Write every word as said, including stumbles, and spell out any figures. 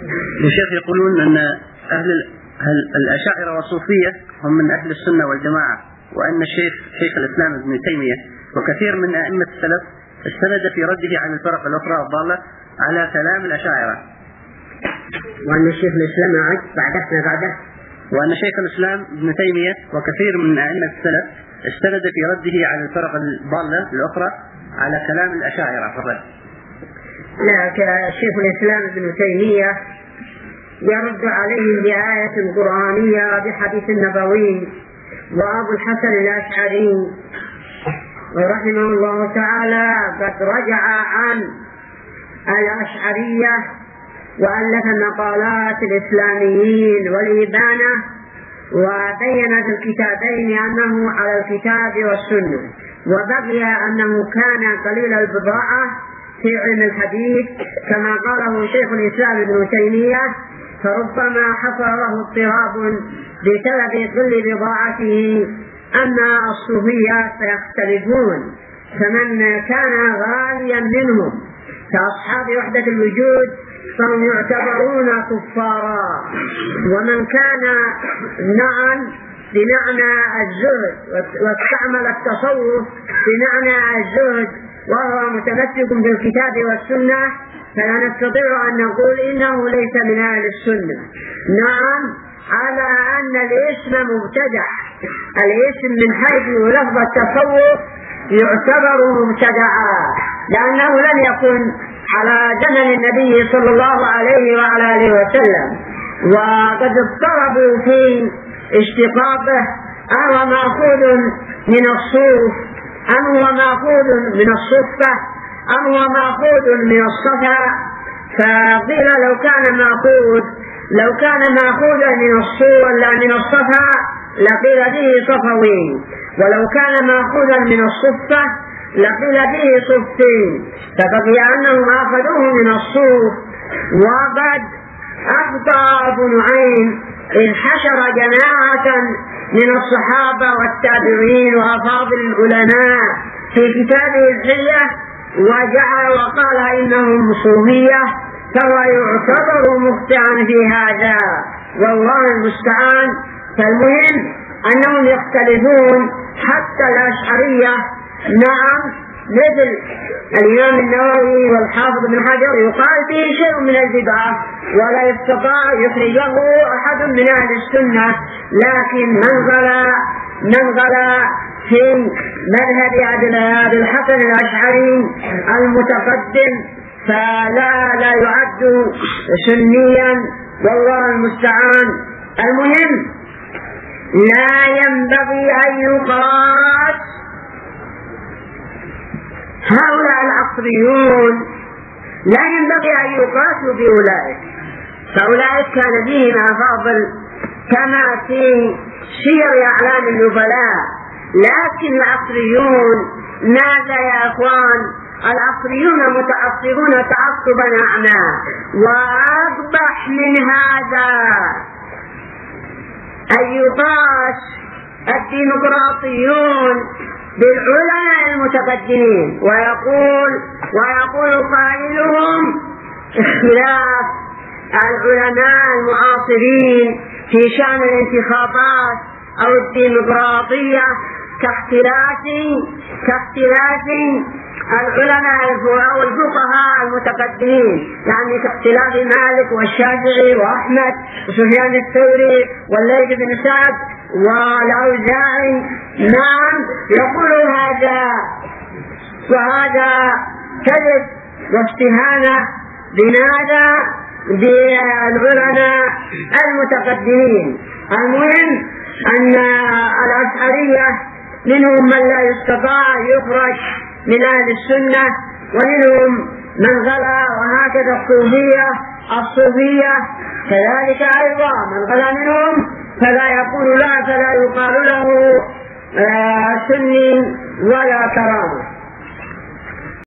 الشيخ يقولون أن أهل الأشاعرة والصوفية هم من أهل السنة والجماعة، وأن الشيخ شيخ الإسلام ابن تيمية وكثير من أئمة السلف استند في رده عن الفرق الأخرى الضالة على كلام الأشاعرة، وأن الشيخ الإسلام بعده بعده وأن شيخ الإسلام ابن تيمية وكثير من أئمة السلف استند في رده على الفرق الضالة الأخرى على كلام الأشاعرة فقط. لا، شيخ الإسلام ابن تيمية يرد عليهم بآية قرآنية بحديث النبوي، وأبو الحسن الأشعري رحمه الله تعالى قد رجع عن الأشعرية وألف مقالات الإسلاميين والإبانة، وبين في الكتابين أنه على الكتاب والسنة، وبقي أنه كان قليل البضاعة في علم الحديث كما قاله شيخ الإسلام ابن تيمية، فربما حصل له اضطراب بسبب قل بضاعته أن الصوفية سيختلفون، فمن كان غاليا منهم كأصحاب وحدة الوجود فهم يعتبرون كفارا، ومن كان نعم بمعنى الزهد واستعمل التصوف بمعنى الزهد وهو متمسك بالكتاب والسنة فلا نستطيع أن نقول إنه ليس من أهل السنة. نعم، على أن الاسم مبتدع، الاسم من حيث لفظ التصوف يعتبر مبتدعا، لأنه لم يكن على زمن النبي صلى الله عليه وعلى آله وسلم، وقد اضطربوا في اشتقاقه، أهو مأخوذ من الصوف أم هو مأخوذ من الصفة أم هو مأخوذ من الصفا، فقيل لو كان مأخوذ لو كان مأخوذا من الصور لا من الصفا لقيل به صفوي، ولو كان مأخوذا من الصفة لقيل به صفين، فبقي أنهم أخذوه من الصوف. وقد أخطأ أبو نعيم إذ حشر جماعة من الصحابة والتابعين وأفاضل العلماء في كتابه الحلية وجعل وقال إنهم صوفية، فهو يعتبر مخطئا في هذا والله المستعان. فالمهم أنهم يختلفون حتى الأشعرية، نعم، مثل الإمام النووي والحافظ بن حجر يقال فيه شيء من البدعة ولا يستطاع يخرجه أحد من أهل السنة، لكن من غلا من غلا في مذهب أبي الحسن الأشعري المتقدم فلا لا يعد سنيا والله المستعان. المهم لا ينبغي أن يقاس هؤلاء العصريون، لا ينبغي أن يقاسوا بأولئك، فأولئك كان فيهم أفاضل كما في سير أعلام النبلاء، لكن العصريون ماذا يا أخوان؟ العصريون متعصبون تعصبا أعمى، وأقبح من هذا أن يقاس الديمقراطيون بالعلماء المتقدمين، ويقول ويقول قائلهم اختلاف العلماء المعاصرين في شأن الانتخابات أو الديمقراطية كاختلاف كاختلاف العلماء أو الفقهاء المتقدمين، يعني كاختلاف مالك والشافعي وأحمد وسفيان الثوري والليث بن سعد والأوزاعي. نعم، يقول هذا وهذا كذب واستهانة بماذا؟ بالعلماء المتقدمين. المهم أن الأشعرية منهم من لا يستطاع يخرج من أهل السنة ومنهم من غلا، وهكذا الصوفية الصوفية كذلك أيضا من غلا منهم فلا يقول لا فلا يقال له آه سني ولا كرامة.